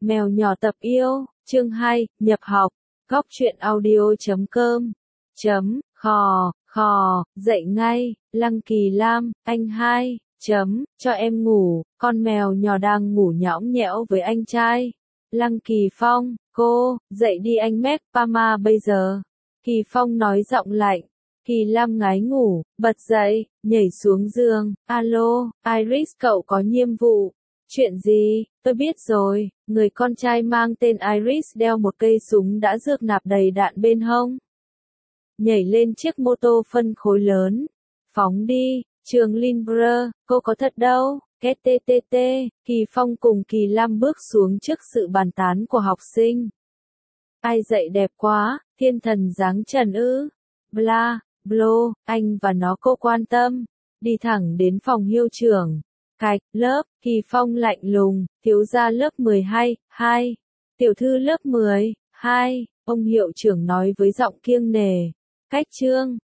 Mèo nhỏ tập yêu, chương 2, nhập học, góc truyện audio.com, khò, dậy ngay, Lăng Kỳ Lam, anh hai, cho em ngủ, con mèo nhỏ đang ngủ nhõng nhẽo với anh trai. Lăng Kỳ Phong, cô, dậy đi anh Mac Pama bây giờ. Kỳ Phong nói giọng lạnh. Kỳ Lam ngái ngủ, bật dậy, nhảy xuống giường, alo, Iris cậu có nhiệm vụ. Chuyện gì, tôi biết rồi, người con trai mang tên Iris đeo một cây súng đã rước nạp đầy đạn bên hông. Nhảy lên chiếc mô tô phân khối lớn. Phóng đi, Trường Lindbergh, cô có thật đâu, KTTT, Kỳ Phong cùng Kỳ Lam bước xuống trước sự bàn tán của học sinh. Ai dậy đẹp quá, thiên thần dáng trần ư, bla, blo, anh và nó cô quan tâm, đi thẳng đến phòng hiệu trưởng. Cạch, lớp, Kỳ Phong lạnh lùng, thiếu gia lớp 12, 2, tiểu thư lớp 10, 2, ông hiệu trưởng nói với giọng kiêng nề. Cách chương,